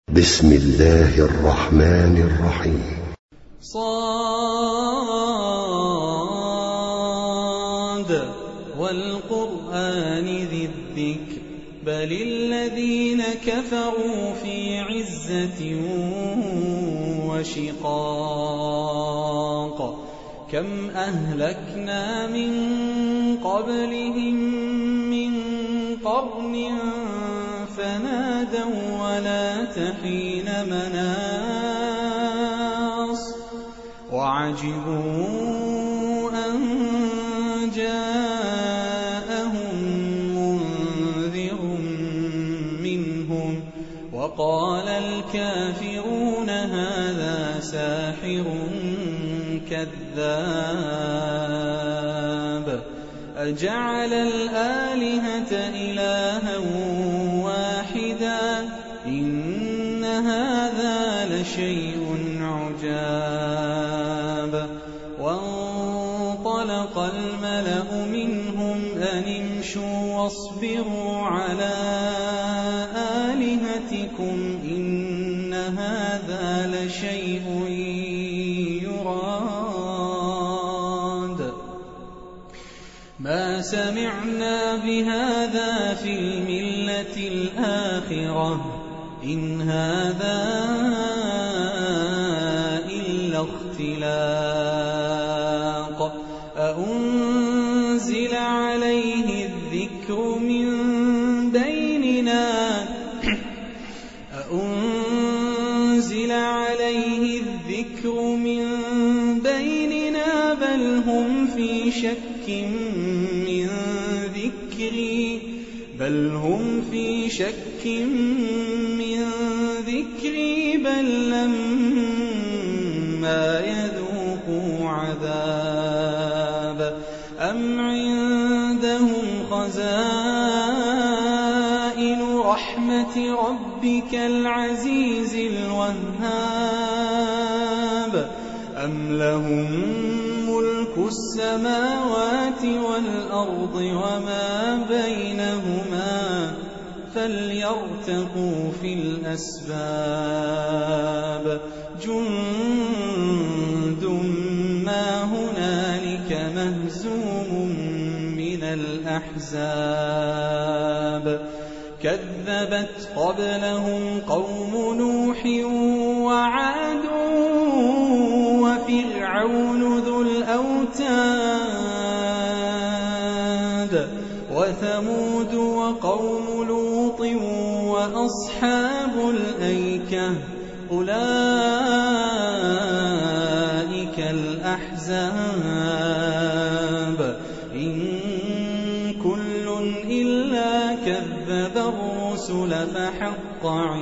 بسم الله الرحمن الرحيم. صاد والقرآن ذي الذكر بل الذين كفروا في عزة وشقاق كم أهلكنا من قبلهم من قرن فنادوا ولا تحين مناص وعجبوا أن جاءهم منذر منهم وقال الكافرون هذا ساحر كذاب أجعل الآلهة إلها واحدا إن هذا لشيء عجاب وانطلق الملأ منهم أن امشوا واصبروا على آلهتكم إن هذا لشيء يراد ما سمعنا بهذا في الملة الآخرة إن هذا إلا اختلاق أأنزل عليه الذكر من بيننا بل هم في شك من ذكري بل لما يذوقوا عذاب أم عندهم خزائن رحمة ربك العزيز الوهاب أم لهم ملك السماوات والأرض وما بينهما فليرتقوا في الأسباب جند ما هنالك مهزوم من الأحزاب كذبت قبلهم قوم نوح وعاد وفرعون ذو الأوتاد وثمود وقوم لوط وأصحاب الأيكة أولئك الأحزاب إن كل إلا كذب الرسل فحق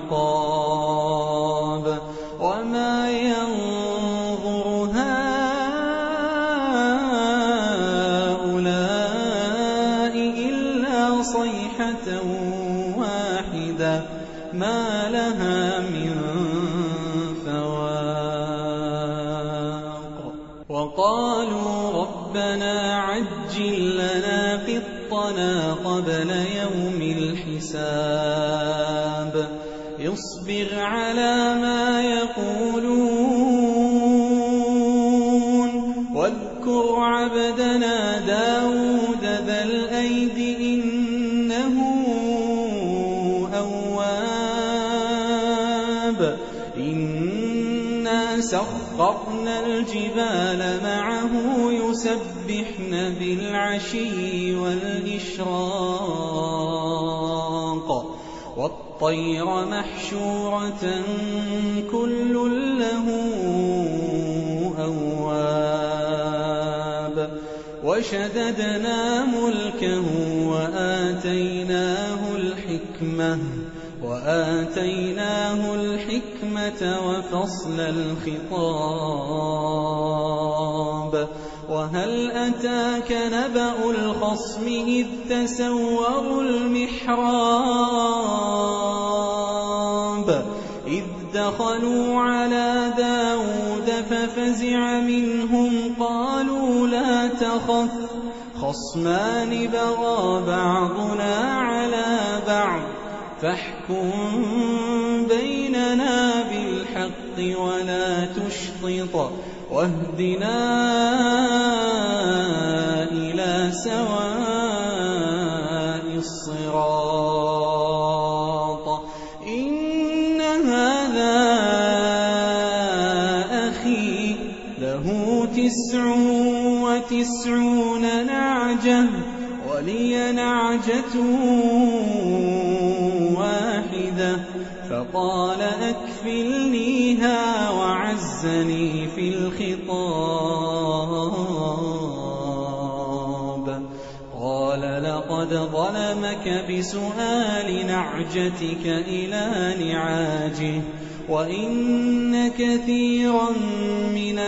عقاب وما ينظر هؤلاء إلا صيحة واحدة ما لها من فواق وقالوا ربنا عجل لنا قطنا قبل يوم الحساب اصبر على ما يقولون واذكر عبدنا داود ذا الأيد إنه أواب إنا سخرنا الجبال معه يسبحن بالعشي والإشراق والطير محشورة كل له أواب وشددنا ملكه وآتيناه الحكمة وفصل الخطاب وهل أتاك نبأ الخصم إذ تسوروا المحراب إذ دخلوا على داود ففزع منهم قالوا لا تخف خصمان بغى بعضنا على بعض فاحكم بيننا بالحق ولا تشطط واهدنا إلى سواء الصراط. إن هذا أخي له 99 نعجة ولي نعجة واحدة فقال أكفلنيها وعزني في الخطاب. قال لقد ظلمك بسؤال نعجتك إلى نعاجه وإن كثيرا من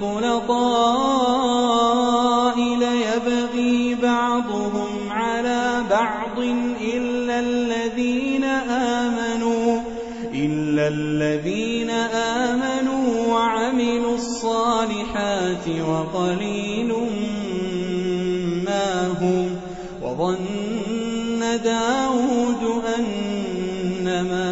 الخلطاء ليبغي بعضهم على بعض إلا الذين آمنوا وعملوا الصالحات وقليل ما هم. وظن داود أنما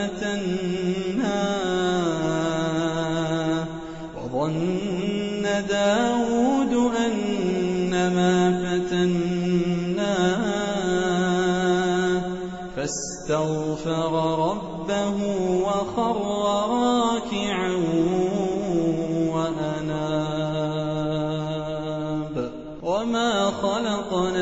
فتناه فاستغفر ربه وخر راكعا وأناب. وما خلقنا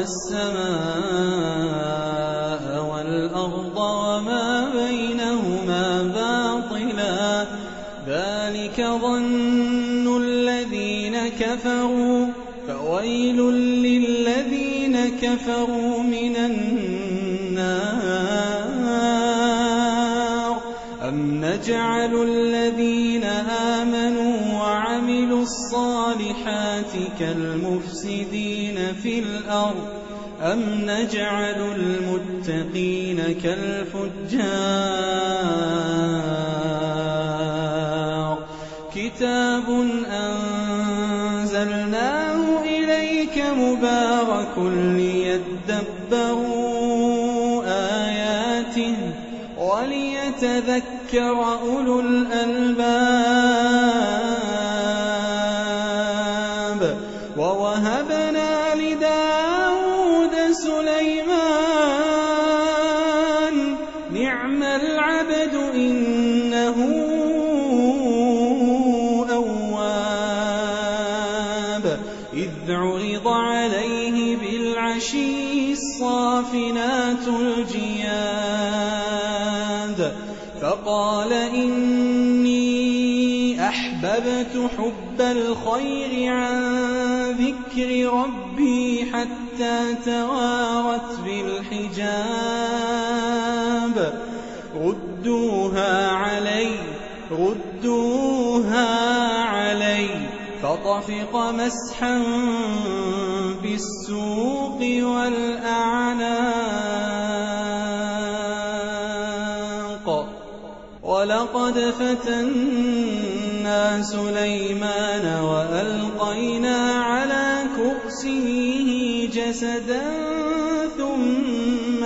السماء والأرض وما بينهما باطلا ذلك ظن الذين كفروا فويل للذين كفروا من النار. أم نجعل الذين آمنوا وعملوا الصالحات كالمفسدين في الأرض أم نجعل المتقين كالفجار. كتاب أنزلناه إليك مبارك ليدبروا آياته وليتذكر أولو الألباب. ووهبنا لداود سليمان نعم العبد إنه أواب. إذ عرض عليه بالعشي الصافنات الجياد فقال إني أحببت حب الخير عن ذكر ربي حتى توارت بالحجاب. ردوها علي فطفق مسحا بالسوق والأعناق. ولقد فتنا سليمان وألقينا على كرسيه جسدا ثم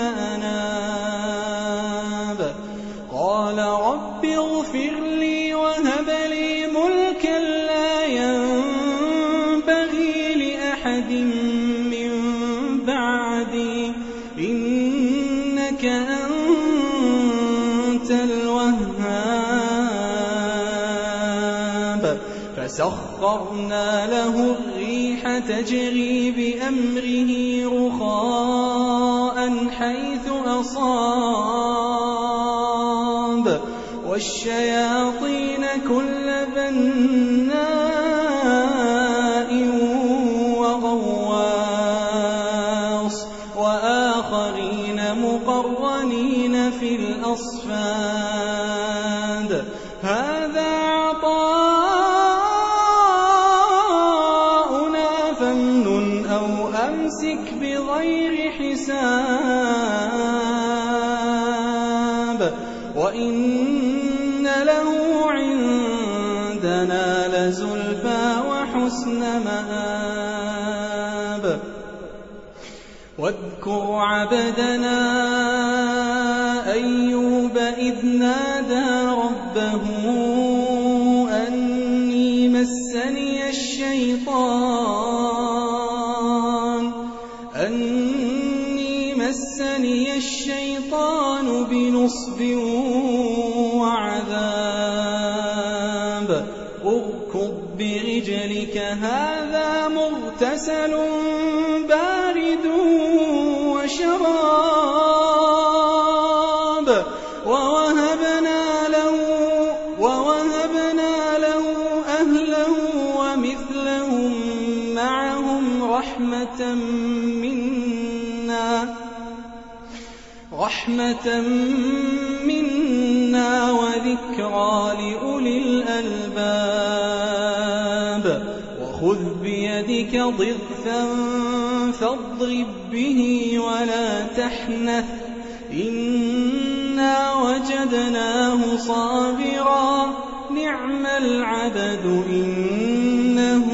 أناب. قال رب اغفر لي وهب لي ملكا لا ينبغي لأحد من بعدي إنك أنت الوهاب. فسخرنا له الريح تجري بأمره رخاء حيث أصاب والشياطين كل بناء وغواص وآخرين مقرنين في الأصفاد. هذا عطاؤنا فامنن أو أمسك بغير حساب. وإن له عندنا لزلفى وحسن مآب. واذكر عبدنا أيوب إذ نادى ربه الشيطان بنصب وعذاب اركض برجلك هذا مغتسل بارد وشراب ووهبنا له أهله ومثلهم معهم رحمة منا وذكرى لأولي الألباب وخذ بيدك ضغثا فاضرب به ولا تحنث إنا وجدناه صابرا نعم العبد إنه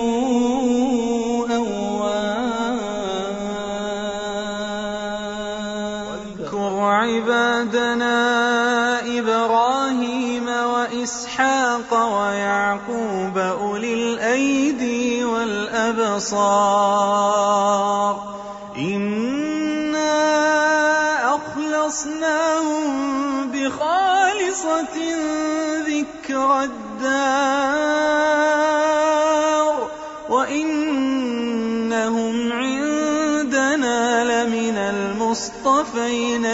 عبادنا إبراهيم وإسحاق ويعقوب أولي الأيدي والأبصار إنا أخلصناهم بخالصة ذكر الدار وإنهم عندنا لمن المصطفين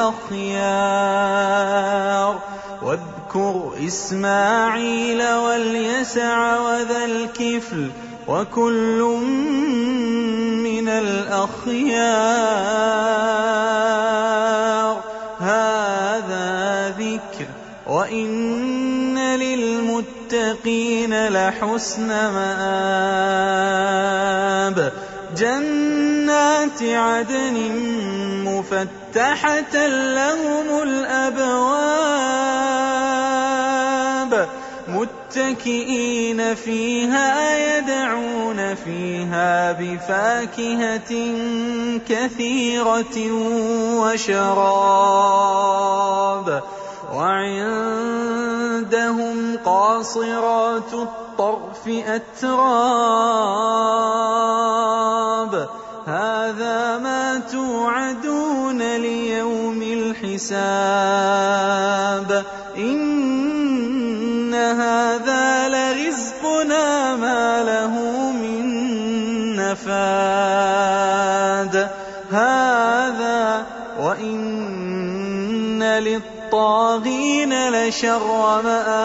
الأخيار واذكر إسماعيل واليسع وذا الكفل وكل من الأخيار هذا ذكر وإن للمتقين لحسن مآب جنات عدن مفتحة لهم الأبواب متكئين فيها يدعون فيها بفاكهة كثيرة وشراب وعندهم قاصرات الطرف أتراب هذا ما توعدون ليوم الحساب إن هذا لرزقنا ما له من نفاد هذا وإن للطاغين لشر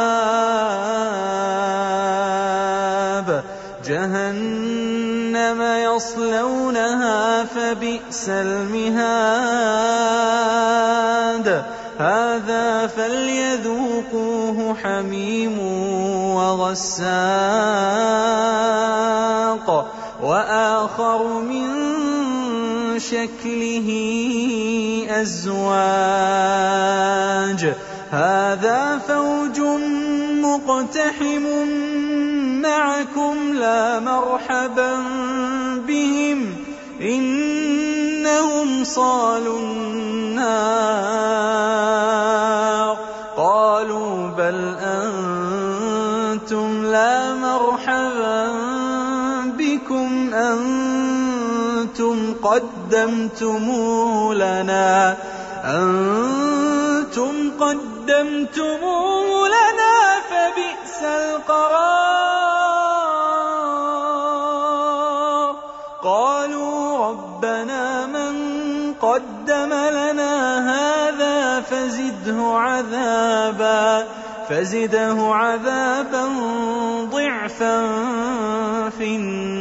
مآب جهنم يصلونها فبئس المهاد هذا فليذوقوه حميم وغساق وآخر من شكله أزواج هذا فوج مقتحم معكم لا مرحبا بهم إنهم صالوا النار قالوا بل أنتم لا مرحبا بكم أنتم قدمتموه لنا فبئس القرار قالوا ربنا من قدم لنا هذا فزده عذابا ضعفا في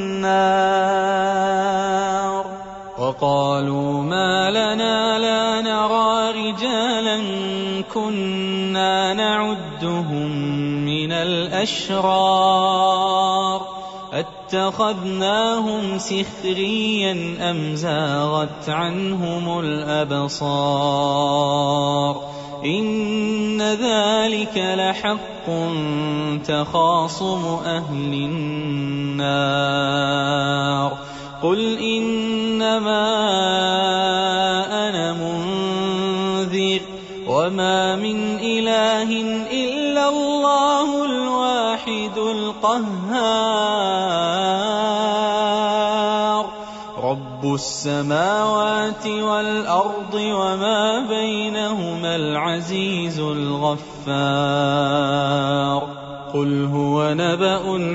النار وقالوا ما لنا لا نرى رجالا كنا نعدهم من الأشرار اتخذناهم سخريا أم زاغت عنهم الأبصار إن ذلك لحق تخاصم أهل النار قل إنما أنا منذر وما من إله إلا الله الواحد القهار رب السماوات والأرض وما بينهما العزيز الغفار قل هو نبأ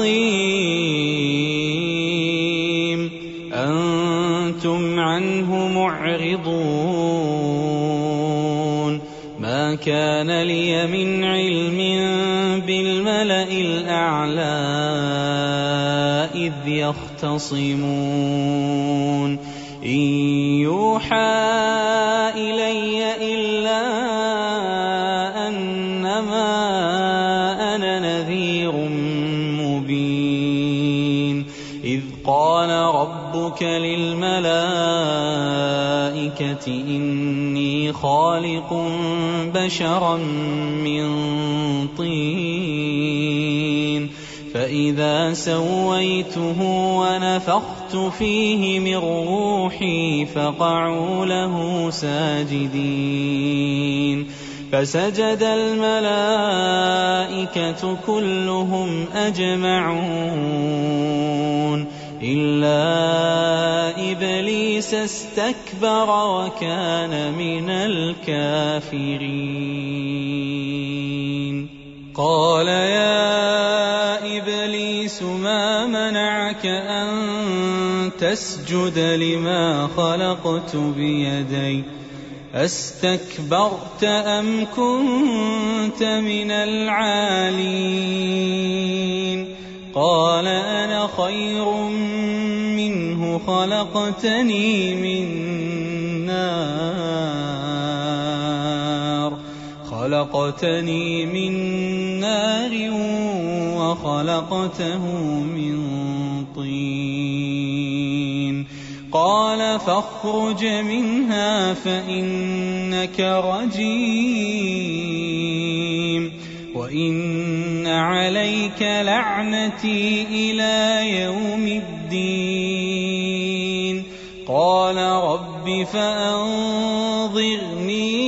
عظيم أنتم عنه معرضون ما كان لي من علم بالملأ الأعلى إذ يختصمون إن يوحى إلي إلا أنما أنا نذير مبين إذ قال ربك للملائكة إني خالق بشرا من طين فإذا سويته ونفخت فيه من روحي فقعوا له ساجدين فسجد الملائكة كلهم أجمعون إلا إبليس استكبر وكان من الكافرين قال يا إبليس ما منعك أن تسجد لما خلقت بيدي أستكبرت أم كنت من العالين قال أنا خير منه خلقتني من نار وخلقته من طين قال فاخرج منها فإنك رجيم وإن عليك لعنتي إلى يوم الدين قال رب فأنظرني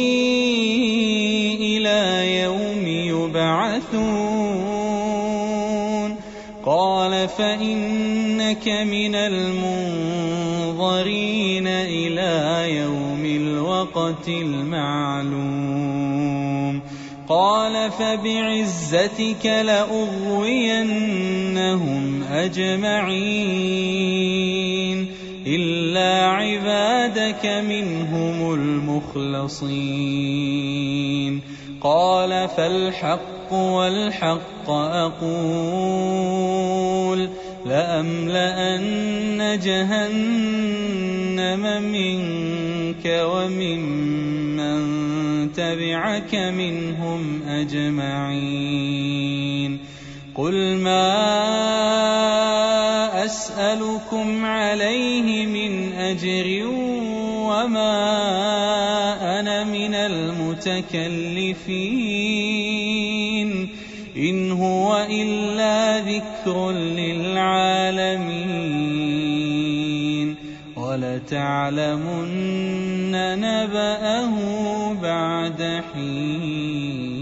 إلى يوم يبعثون قال فإنك من المنظرين إلى يوم الوقت المعلوم قال فبعزتك لأغوينهم أجمعين إلا عبادك منهم المخلصين قال فالحق والحق أقول لأملأن جهنم منك وممن تبعك منهم أجمعين قل ما أسألكم عليه من أجر وما أنا من المتكلفين إن هو إلا ذكر للعالمين ولتعلمن نبأه بعد حين